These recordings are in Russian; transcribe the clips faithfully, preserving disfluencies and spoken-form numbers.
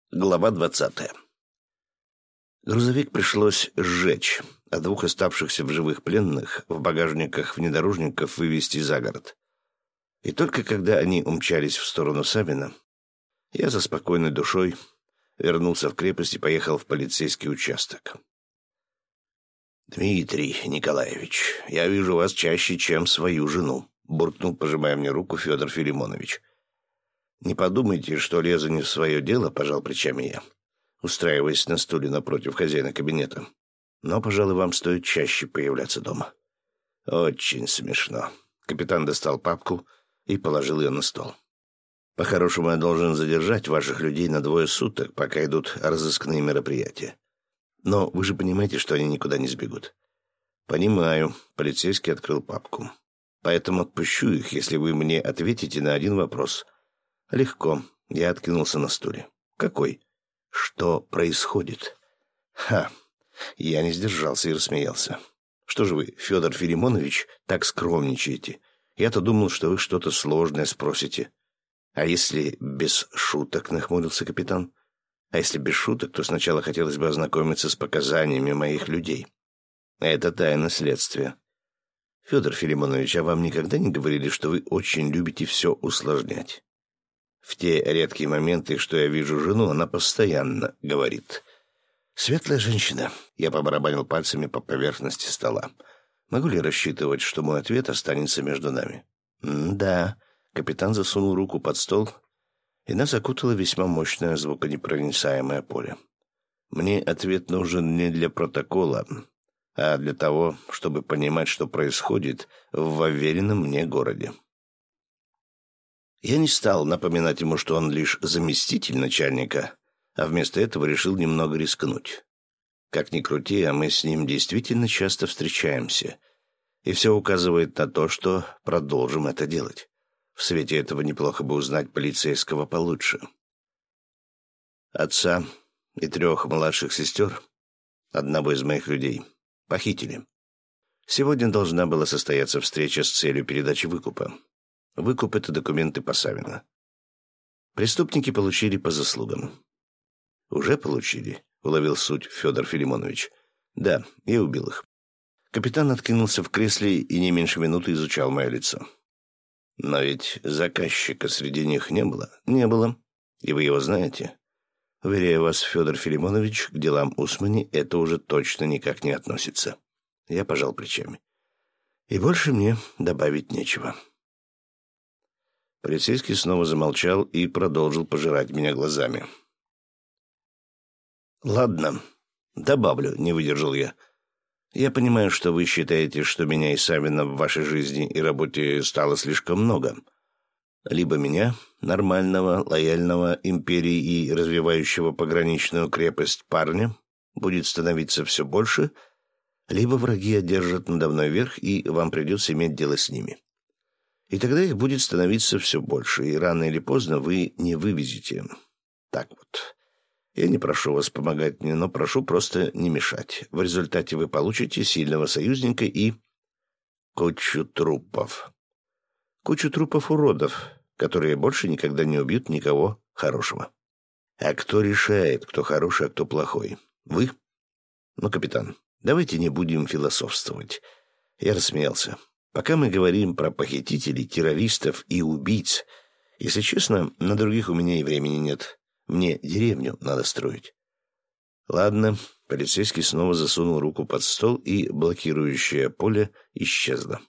Глава двадцатая. Грузовик пришлось сжечь, а двух оставшихся в живых пленных в багажниках внедорожников вывести за город. И только когда они умчались в сторону Савина, я за спокойной душой вернулся в крепость и поехал в полицейский участок. «Дмитрий Николаевич, я вижу вас чаще, чем свою жену», — буркнул, пожимая мне руку, Федор Филимонович. «Не подумайте, что лезу не в свое дело», — пожал плечами я, устраиваясь на стуле напротив хозяина кабинета. «Но, пожалуй, вам стоит чаще появляться дома». «Очень смешно». Капитан достал папку и положил ее на стол. «По-хорошему, я должен задержать ваших людей на двое суток, пока идут разыскные мероприятия. Но вы же понимаете, что они никуда не сбегут». «Понимаю», — полицейский открыл папку. «Поэтому отпущу их, если вы мне ответите на один вопрос». «Легко». Я откинулся на стуле. «Какой?» «Что происходит?» «Ха!» Я не сдержался и рассмеялся. «Что же вы, Федор Филимонович, так скромничаете? Я-то думал, что вы что-то сложное спросите». «А если без шуток?» — нахмурился капитан. «А если без шуток, то сначала хотелось бы ознакомиться с показаниями моих людей. Это тайна следствия». «Федор Филимонович, а вам никогда не говорили, что вы очень любите все усложнять?» В те редкие моменты, что я вижу жену, она постоянно говорит. «Светлая женщина». Я побарабанил пальцами по поверхности стола. «Могу ли рассчитывать, что мой ответ останется между нами?» «Да». Капитан засунул руку под стол, и нас окутало весьма мощное звуконепроницаемое поле. «Мне ответ нужен не для протокола, а для того, чтобы понимать, что происходит в уверенном мне городе». Я не стал напоминать ему, что он лишь заместитель начальника, а вместо этого решил немного рискнуть. Как ни крути, а мы с ним действительно часто встречаемся, и все указывает на то, что продолжим это делать. В свете этого неплохо бы узнать полицейского получше. Отца и трех младших сестер, одного из моих людей, похитили. Сегодня должна была состояться встреча с целью передачи выкупа. Выкуп — это документы по Савину. Преступники получили по заслугам. «Уже получили?» — уловил суть Федор Филимонович. «Да, я убил их». Капитан откинулся в кресле и не меньше минуты изучал мое лицо. «Но ведь заказчика среди них не было?» «Не было. И вы его знаете?» «Уверяю вас, Федор Филимонович, к делам Усмани это уже точно никак не относится». Я пожал плечами. «И больше мне добавить нечего». Полицейский снова замолчал и продолжил пожирать меня глазами. «Ладно, добавлю», — не выдержал я. «Я понимаю, что вы считаете, что меня и Савина в вашей жизни и работе стало слишком много. Либо меня, нормального, лояльного империи и развивающего пограничную крепость парня, будет становиться все больше, либо враги одержат надо мной верх, и вам придется иметь дело с ними. И тогда их будет становиться все больше, и рано или поздно вы не вывезете. Так вот. Я не прошу вас помогать мне, но прошу просто не мешать. В результате вы получите сильного союзника и кучу трупов. Кучу трупов-уродов, которые больше никогда не убьют никого хорошего. А кто решает, кто хороший, а кто плохой? Вы? Ну, капитан, давайте не будем философствовать. Я рассмеялся. Пока мы говорим про похитителей, террористов и убийц, если честно, на других у меня и времени нет. Мне деревню надо строить. Ладно, полицейский снова засунул руку под стол, и блокирующее поле исчезло.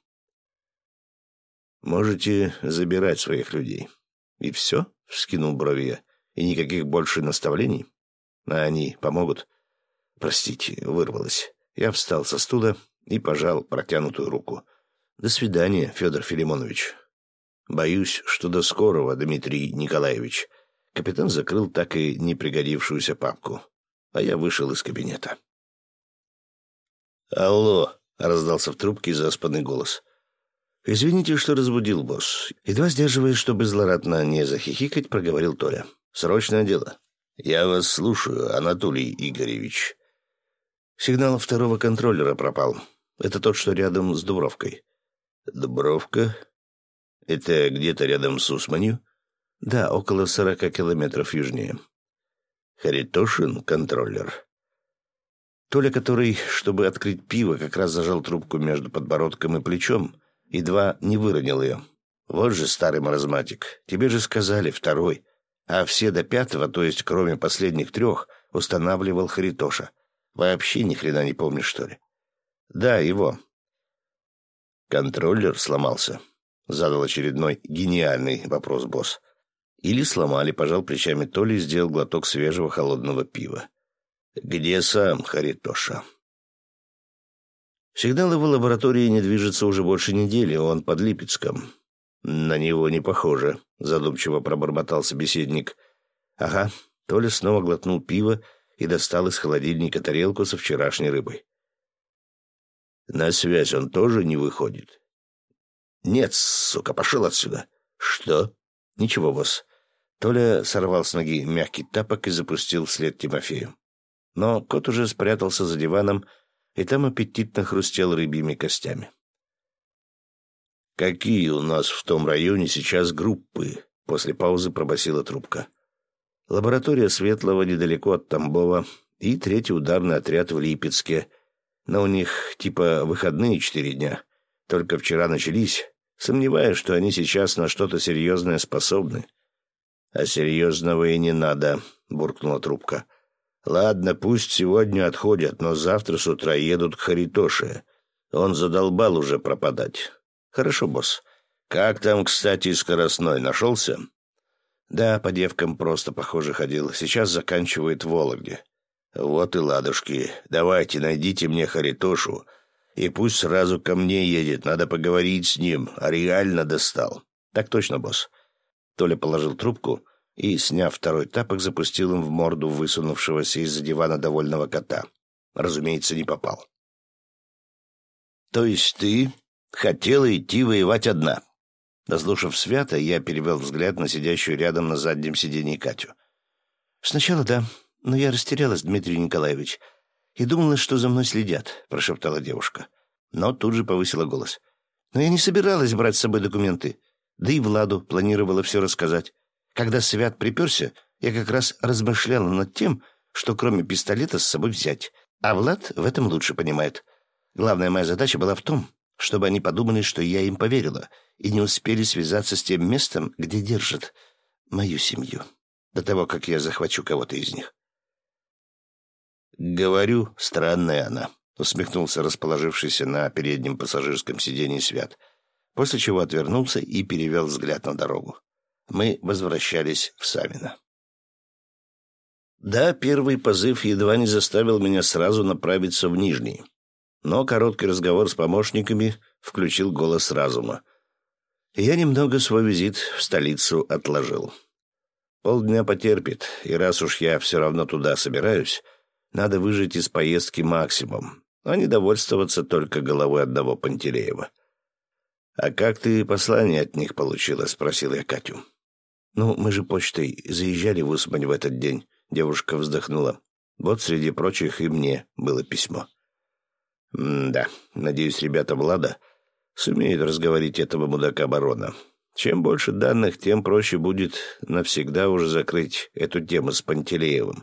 Можете забирать своих людей. И все? — вскинул брови я. И никаких больше наставлений? А они помогут? Простите, вырвалось. Я встал со стула и пожал протянутую руку. До свидания, Федор Филимонович. Боюсь, что до скорого, Дмитрий Николаевич. Капитан закрыл так и не пригодившуюся папку, а я вышел из кабинета. «Алло!» — раздался в трубке заспанный голос. «Извините, что разбудил, босс». Едва сдерживаясь, чтобы злорадно не захихикать, проговорил Толя. «Срочное дело». «Я вас слушаю, Анатолий Игоревич». Сигнал второго контроллера пропал. Это тот, что рядом с Дубровкой. «Дубровка? Это где-то рядом с Усманью?» «Да, около сорока километров южнее». Харитошин контроллер. Толя, который, чтобы открыть пиво, как раз зажал трубку между подбородком и плечом, едва не выронил ее. Вот же старый маразматик. Тебе же сказали второй. А все до пятого, то есть кроме последних трех, устанавливал Харитоша. Вообще ни хрена не помнишь, что ли? Да, его. Контроллер сломался. Задал очередной гениальный вопрос босс. Или сломали, пожал плечами Толя и сделал глоток свежего холодного пива. Где сам Харитоша? Сигнал его лаборатории не движется уже больше недели, он под Липецком. На него не похоже, задумчиво пробормотал собеседник. Ага, Толя снова глотнул пиво и достал из холодильника тарелку со вчерашней рыбой. На связь он тоже не выходит? Нет, сука, пошел отсюда. Что? Ничего, босс. Толя сорвал с ноги мягкий тапок и запустил вслед Тимофею. Но кот уже спрятался за диваном, и там аппетитно хрустел рыбьими костями. «Какие у нас в том районе сейчас группы?» — после паузы пробасила трубка. «Лаборатория Светлого недалеко от Тамбова и третий ударный отряд в Липецке. Но у них типа выходные четыре дня. Только вчера начались. Сомневаюсь, что они сейчас на что-то серьезное способны». «А серьезного и не надо», — буркнула трубка. «Ладно, пусть сегодня отходят, но завтра с утра едут к Харитоше. Он задолбал уже пропадать». «Хорошо, босс. Как там, кстати, скоростной? Нашелся?» «Да, по девкам просто, похоже, ходил. Сейчас заканчивает в Вологде». «Вот и ладушки. Давайте, найдите мне Харитошу, и пусть сразу ко мне едет. Надо поговорить с ним, а реально достал». «Так точно, босс». Толя положил трубку и, сняв второй тапок, запустил им в морду высунувшегося из-за дивана довольного кота. Разумеется, не попал. «То есть ты хотела идти воевать одна?» Дослушав Свята, я перевел взгляд на сидящую рядом на заднем сиденье Катю. «Сначала да, но я растерялась, Дмитрий Николаевич, и думала, что за мной следят», — прошептала девушка. Но тут же повысила голос. «Но я не собиралась брать с собой документы. Да и Владу планировала все рассказать. Когда Свят приперся, я как раз размышляла над тем, что кроме пистолета с собой взять. А Влад в этом лучше понимает. Главная моя задача была в том, чтобы они подумали, что я им поверила, и не успели связаться с тем местом, где держат мою семью, до того, как я захвачу кого-то из них». «Говорю, странная она», — усмехнулся расположившийся на переднем пассажирском сиденье Свят, после чего отвернулся и перевел взгляд на дорогу. Мы возвращались в Савино. Да, первый позыв едва не заставил меня сразу направиться в Нижний, но короткий разговор с помощниками включил голос разума. И я немного свой визит в столицу отложил. Полдня потерпит, и раз уж я все равно туда собираюсь, надо выжать из поездки максимум, а не довольствоваться только головой одного Пантелеева. «А как ты послание от них получила?» — спросил я Катю. «Ну, мы же почтой заезжали в Усмань в этот день», — девушка вздохнула. «Вот, среди прочих, и мне было письмо». «М-да, надеюсь, ребята Влада сумеют разговорить этого мудака барона. Чем больше данных, тем проще будет навсегда уже закрыть эту тему с Пантелеевым.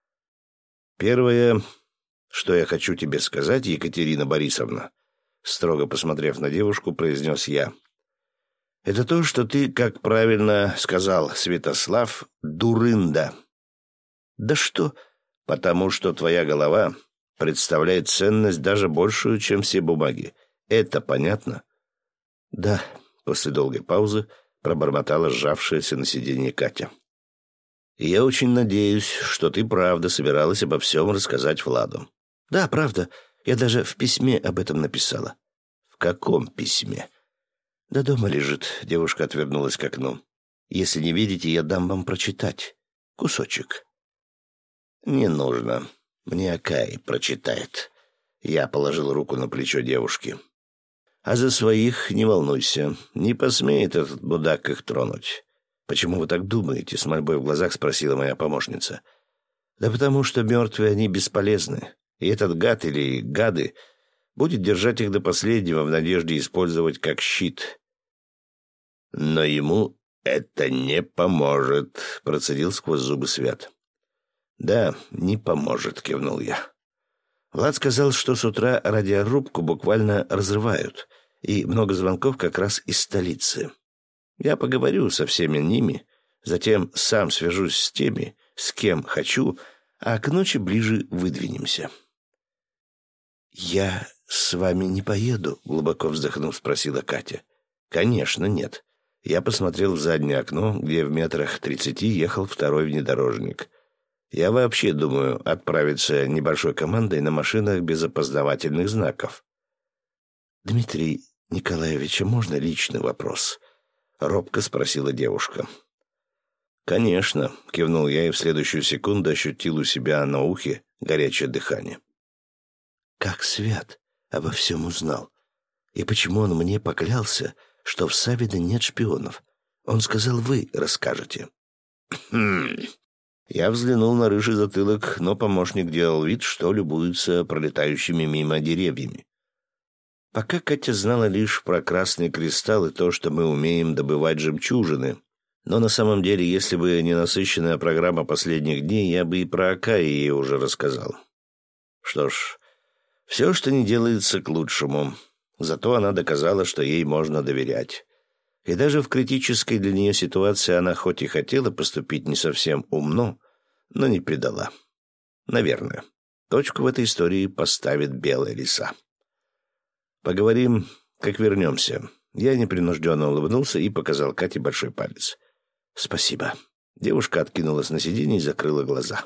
Первое, что я хочу тебе сказать, Екатерина Борисовна», — строго посмотрев на девушку, произнес я, — «это то, что ты, как правильно сказал Святослав, дурында». «Да что?» «Потому что твоя голова представляет ценность даже большую, чем все бумаги. Это понятно?» «Да», — после долгой паузы пробормотала сжавшаяся на сиденье Катя. «Я очень надеюсь, что ты правда собиралась обо всем рассказать Владу». «Да, правда. Я даже в письме об этом написала». «В каком письме?» «Да дома лежит», — девушка отвернулась к окну. «Если не видите, я дам вам прочитать. Кусочек». «Не нужно. Мне Акай прочитает». Я положил руку на плечо девушки. «А за своих не волнуйся. Не посмеет этот мудак их тронуть». «Почему вы так думаете?» — с мольбой в глазах спросила моя помощница. «Да потому что мертвые они бесполезны, и этот гад или гады будет держать их до последнего в надежде использовать как щит». «Но ему это не поможет», — процедил сквозь зубы Свят. «Да, не поможет», — кивнул я. Влад сказал, что с утра радиорубку буквально разрывают, и много звонков как раз из столицы. Я поговорю со всеми ними, затем сам свяжусь с теми, с кем хочу, а к ночи ближе выдвинемся. «Я с вами не поеду?» — глубоко вздохнув, спросила Катя. «Конечно, нет». Я посмотрел в заднее окно, где в метрах тридцати ехал второй внедорожник. Я вообще думаю отправиться небольшой командой на машинах без опознавательных знаков. «Дмитрий Николаевич, а можно личный вопрос?» — робко спросила девушка. «Конечно», — кивнул я и в следующую секунду ощутил у себя на ухе горячее дыхание. «Как Свят обо всем узнал? И почему он мне поклялся, что в Савино нет шпионов? Он сказал, вы расскажете». «Хм...» Я взглянул на рыжий затылок, но помощник делал вид, что любуется пролетающими мимо деревьями. Пока Катя знала лишь про красный кристалл и то, что мы умеем добывать жемчужины. Но на самом деле, если бы не насыщенная программа последних дней, я бы и про Акаи ей уже рассказал. Что ж, все, что не делается, к лучшему. Зато она доказала, что ей можно доверять. И даже в критической для нее ситуации она хоть и хотела поступить не совсем умно, но не предала. Наверное. Точку в этой истории поставит белая лиса. Поговорим, как вернемся. Я непринужденно улыбнулся и показал Кате большой палец. «Спасибо». Девушка откинулась на сиденье и закрыла глаза.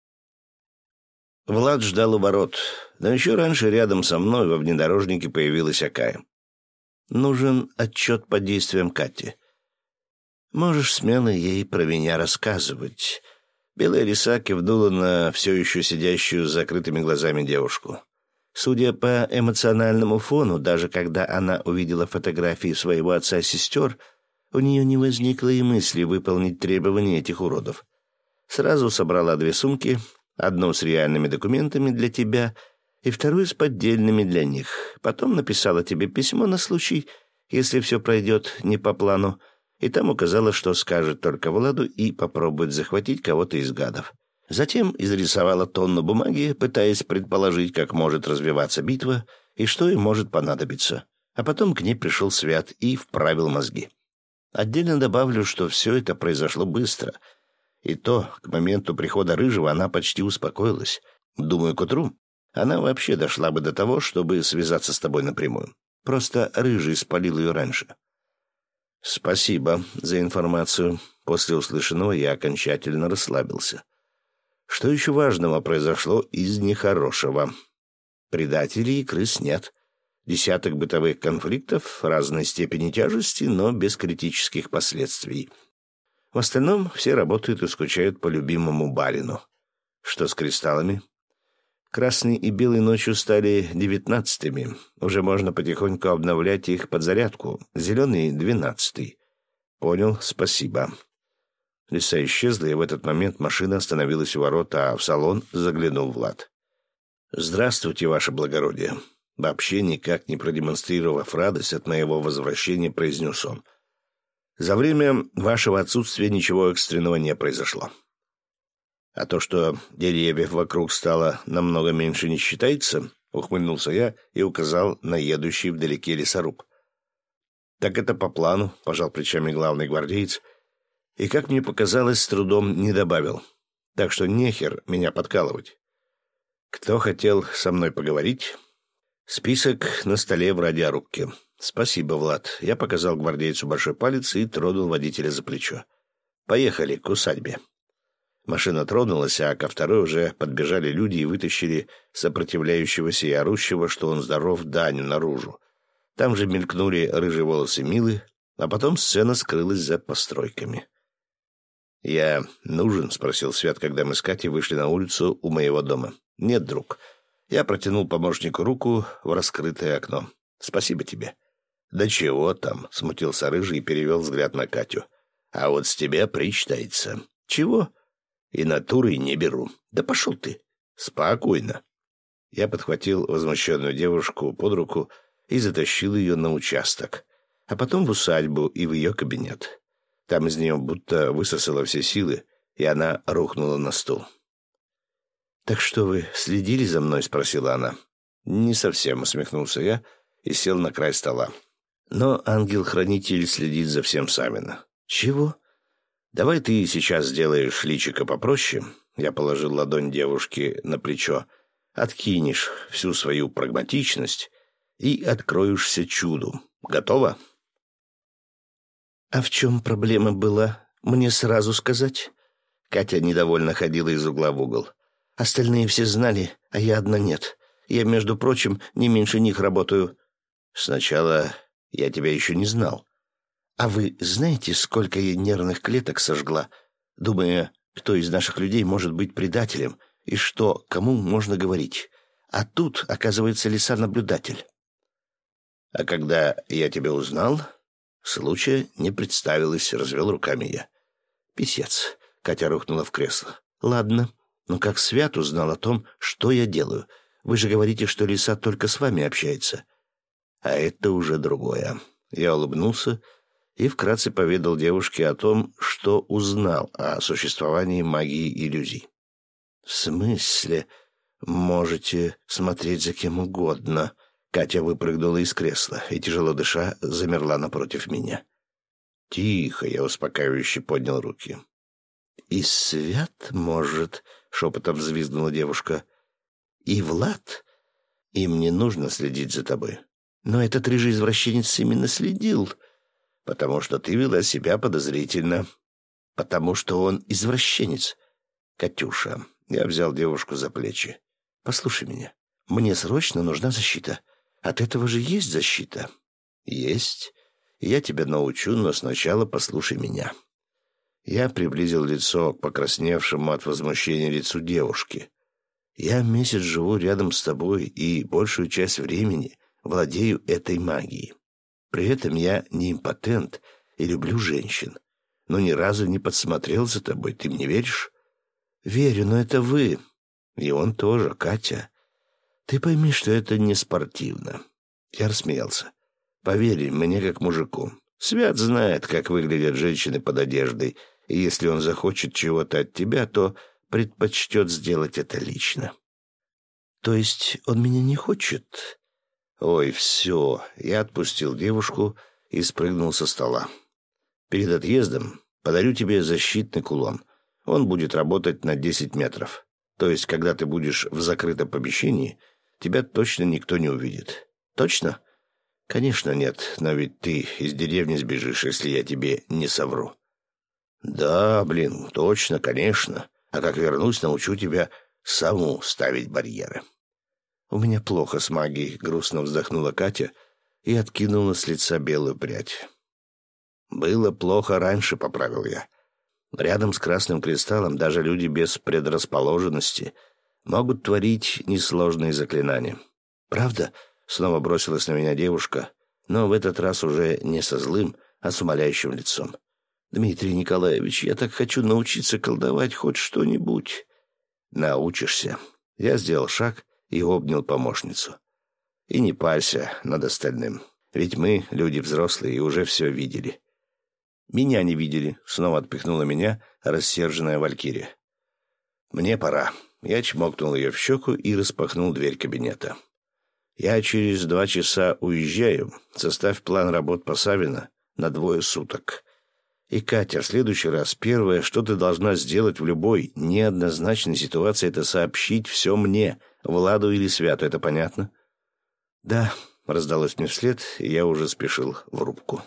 Влад ждал у ворот, но еще раньше рядом со мной во внедорожнике появилась Акая. «Нужен отчет по действиям Кати. Можешь смело ей про меня рассказывать». Белая лиса кивнула на все еще сидящую с закрытыми глазами девушку. Судя по эмоциональному фону, даже когда она увидела фотографии своего отца и сестер, у нее не возникло и мысли выполнить требования этих уродов. Сразу собрала две сумки, одну с реальными документами для тебя и вторую с поддельными для них. Потом написала тебе письмо на случай, если все пройдет не по плану, и там указала, что скажет только Владу и попробует захватить кого-то из гадов. Затем изрисовала тонну бумаги, пытаясь предположить, как может развиваться битва и что им может понадобиться. А потом к ней пришел Свят и вправил мозги. Отдельно добавлю, что все это произошло быстро. И то, к моменту прихода Рыжего она почти успокоилась. Думаю, к утру она вообще дошла бы до того, чтобы связаться с тобой напрямую. Просто Рыжий спалил ее раньше. «Спасибо за информацию». После услышанного я окончательно расслабился. Что еще важного произошло из нехорошего? Предателей и крыс нет. Десяток бытовых конфликтов разной степени тяжести, но без критических последствий. В остальном все работают и скучают по любимому барину. Что с кристаллами? Красный и белый ночью стали девятнадцатыми. Уже можно потихоньку обновлять их под зарядку. Зеленый — двенадцатый. Понял, спасибо. Лиса исчезла, и в этот момент машина остановилась у ворот, а в салон заглянул Влад. «Здравствуйте, ваше благородие». Вообще никак не продемонстрировав радость от моего возвращения, произнес он. «За время вашего отсутствия ничего экстренного не произошло. А то, что деревьев вокруг стало намного меньше, не считается?» — ухмыльнулся я и указал на едущий вдалеке лесоруб. «Так это по плану», — пожал плечами главный гвардеец, и, как мне показалось, с трудом не добавил. «Так что нехер меня подкалывать. Кто хотел со мной поговорить?» Список на столе в радиорубке. «Спасибо, Влад». Я показал гвардейцу большой палец и тронул водителя за плечо. «Поехали к усадьбе». Машина тронулась, а ко второй уже подбежали люди и вытащили сопротивляющегося и орущего, что он здоров, Даню наружу. Там же мелькнули рыжие волосы Милы, а потом сцена скрылась за постройками. «Я нужен?» — спросил Свят, когда мы с Катей вышли на улицу у моего дома. «Нет, друг». Я протянул помощнику руку в раскрытое окно. «Спасибо тебе». «Да чего там?» — смутился Рыжий и перевел взгляд на Катю. «А вот с тебя причитается». «Чего?» «И натурой не беру». «Да пошел ты». «Спокойно». Я подхватил возмущенную девушку под руку и затащил ее на участок, а потом в усадьбу и в ее кабинет. Там из нее будто высосало все силы, и она рухнула на стул. «Так что вы следили за мной?» — спросила она. «Не совсем», — усмехнулся я и сел на край стола. «Но ангел-хранитель следит за всем Савина». «Чего?» «Давай ты сейчас сделаешь личико попроще». Я положил ладонь девушки на плечо. «Откинешь всю свою прагматичность и откроешься чуду. Готова?» «А в чем проблема была? Мне сразу сказать?» Катя недовольно ходила из угла в угол. «Остальные все знали, а я одна нет. Я, между прочим, не меньше них работаю». «Сначала я тебя еще не знал». «А вы знаете, сколько я нервных клеток сожгла, думая, кто из наших людей может быть предателем и что, кому можно говорить? А тут, оказывается, лиса-наблюдатель». «А когда я тебя узнал, случая не представилось», — развел руками я. «Писец», — Катя рухнула в кресло. «Ладно, но как Свят узнал о том, что я делаю? Вы же говорите, что лиса только с вами общается». «А это уже другое». Я улыбнулся и вкратце поведал девушке о том, что узнал о существовании магии иллюзий. «В смысле? Можете смотреть за кем угодно?» Катя выпрыгнула из кресла и, тяжело дыша, замерла напротив меня. «Тихо!» — я успокаивающе поднял руки. «И Свят может...» — шепотом взвизгнула девушка. «И Влад? Им не нужно следить за тобой. Но этот рыжий извращенец именно следил, потому что ты вела себя подозрительно, потому что он извращенец. Катюша, я взял девушку за плечи. Послушай меня, мне срочно нужна защита. От этого же есть защита. Есть. Я тебя научу, но сначала послушай меня». Я приблизил лицо к покрасневшему от возмущения лицу девушки. «Я месяц живу рядом с тобой и большую часть времени владею этой магией. При этом я не импотент и люблю женщин. Но ни разу не подсмотрел за тобой. Ты мне веришь?» «Верю, но это вы. И он тоже, Катя. Ты пойми, что это не спортивно». Я рассмеялся. «Поверь мне, как мужику. Свят знает, как выглядят женщины под одеждой, и если он захочет чего-то от тебя, то предпочтет сделать это лично». «То есть он меня не хочет?» «Ой, все». Я отпустил девушку и спрыгнул со стола. «Перед отъездом подарю тебе защитный кулон. Он будет работать на десять метров. То есть, когда ты будешь в закрытом помещении, тебя точно никто не увидит. Точно?» «Конечно нет, но ведь ты из деревни сбежишь, если я тебе не совру». «Да, блин, точно, конечно. А как вернусь, научу тебя саму ставить барьеры». «У меня плохо с магией», — грустно вздохнула Катя и откинула с лица белую прядь. «Было плохо раньше», — поправил я. «Рядом с красным кристаллом даже люди без предрасположенности могут творить несложные заклинания». «Правда?» — снова бросилась на меня девушка, но в этот раз уже не со злым, а с умоляющим лицом. «Дмитрий Николаевич, я так хочу научиться колдовать хоть что-нибудь». «Научишься». Я сделал шаг и обнял помощницу. «И не парься над остальным, ведь мы, люди взрослые, и уже все видели». «Меня не видели», — снова отпихнула меня рассерженная валькирия. «Мне пора». Я чмокнул ее в щеку и распахнул дверь кабинета. «Я через два часа уезжаю. Составь план работ по Савину на двое суток. И, Катя, в следующий раз первое, что ты должна сделать в любой неоднозначной ситуации, это сообщить все мне, Владу или Святу. Это понятно?» «Да», — раздалось мне вслед, и я уже спешил в рубку.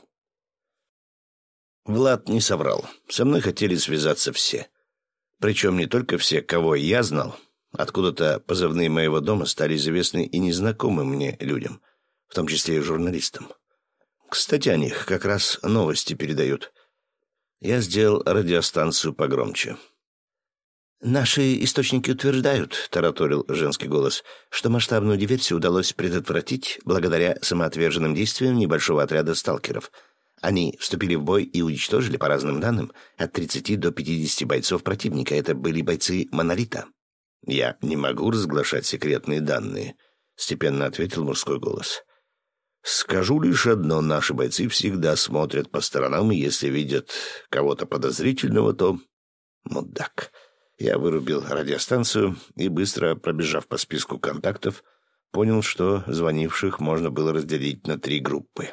Влад не соврал. Со мной хотели связаться все. Причем не только все, кого я знал. Откуда-то позывные моего дома стали известны и незнакомым мне людям, в том числе и журналистам. Кстати, о них как раз новости передают. Я сделал радиостанцию погромче. «Наши источники утверждают, — тараторил женский голос, — что масштабную диверсию удалось предотвратить благодаря самоотверженным действиям небольшого отряда сталкеров. Они вступили в бой и уничтожили, по разным данным, от тридцати до пятидесяти бойцов противника. Это были бойцы «Монолита». «Я не могу разглашать секретные данные», — степенно ответил мужской голос. «Скажу лишь одно. Наши бойцы всегда смотрят по сторонам, и если видят кого-то подозрительного, то...» «Мудак». Я вырубил радиостанцию и, быстро пробежав по списку контактов, понял, что звонивших можно было разделить на три группы.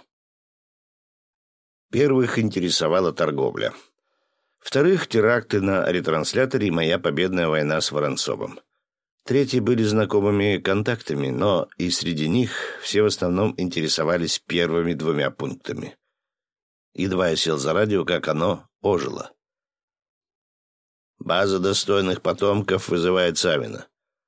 Первых интересовала торговля. Вторых — теракты на ретрансляторе и моя победная война с Воронцовым. Третьи были знакомыми контактами, но и среди них все в основном интересовались первыми двумя пунктами. Едва я сел за радио, как оно ожило. «База достойных потомков вызывает Савина».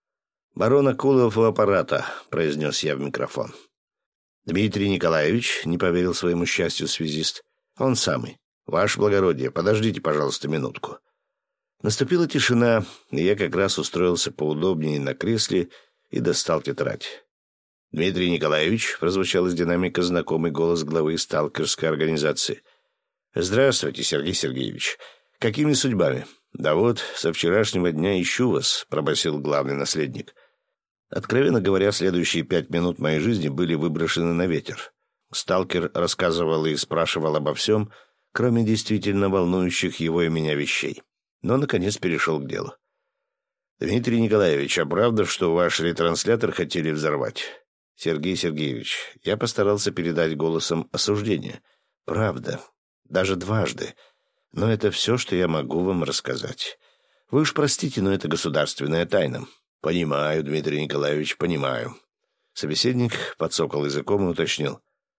«Барон Акулов у аппарата», — произнес я в микрофон. «Дмитрий Николаевич», — не поверил своему счастью связист, — «он самый. Ваше благородие, подождите, пожалуйста, минутку». Наступила тишина, и я как раз устроился поудобнее на кресле и достал тетрадь. «Дмитрий Николаевич», — прозвучал из динамика знакомый голос главы сталкерской организации. «Здравствуйте, Сергей Сергеевич. Какими судьбами?» «Да вот, со вчерашнего дня ищу вас», — пробасил главный наследник. Откровенно говоря, следующие пять минут моей жизни были выброшены на ветер. Сталкер рассказывал и спрашивал обо всем, кроме действительно волнующих его и меня вещей. Но, наконец, перешел к делу. «Дмитрий Николаевич, а правда, что ваш ретранслятор хотели взорвать?» «Сергей Сергеевич, я постарался передать голосом осуждения. Правда. Даже дважды. Но это все, что я могу вам рассказать. Вы уж простите, но это государственная тайна». «Понимаю, Дмитрий Николаевич, понимаю». Собеседник подсокал языком и уточнил.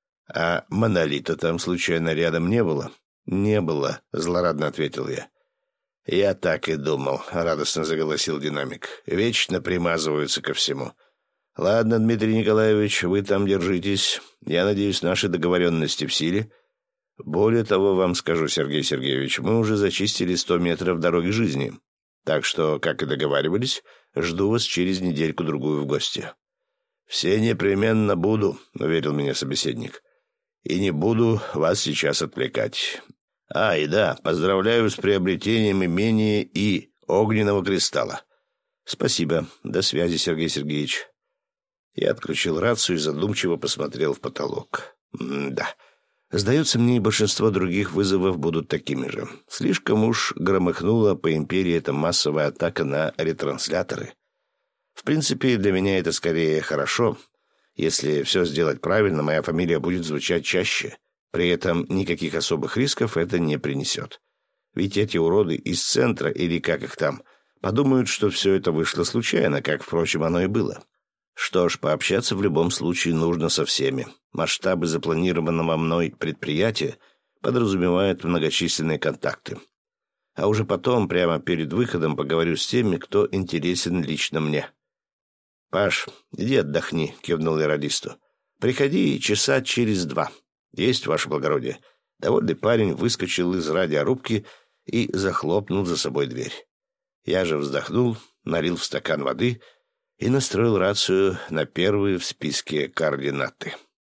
«А монолита там случайно рядом не было?» «Не было», — злорадно ответил я. «Я так и думал», — радостно заголосил динамик. «Вечно примазываются ко всему». «Ладно, Дмитрий Николаевич, вы там держитесь. Я надеюсь, наши договоренности в силе. Более того, вам скажу, Сергей Сергеевич, мы уже зачистили сто метров дороги жизни. Так что, как и договаривались, жду вас через недельку-другую в гости». «Все непременно буду», — уверил меня собеседник. «И не буду вас сейчас отвлекать. А, и да, поздравляю с приобретением имения и огненного кристалла». «Спасибо. До связи, Сергей Сергеевич». Я отключил рацию и задумчиво посмотрел в потолок. М-да. Сдается мне, и большинство других вызовов будут такими же. Слишком уж громыхнула по империи эта массовая атака на ретрансляторы. В принципе, для меня это скорее хорошо. Если все сделать правильно, моя фамилия будет звучать чаще. При этом никаких особых рисков это не принесет. Ведь эти уроды из центра, или как их там, подумают, что все это вышло случайно, как, впрочем, оно и было. Что ж, пообщаться в любом случае нужно со всеми. Масштабы запланированного мной предприятия подразумевают многочисленные контакты. А уже потом, прямо перед выходом, поговорю с теми, кто интересен лично мне. «Паш, иди отдохни», — кивнул я радисту. «Приходи часа через два». «Есть, ваше благородие». Довольный парень выскочил из радиорубки и захлопнул за собой дверь. Я же вздохнул, налил в стакан воды и настроил рацию на первые в списке координаты.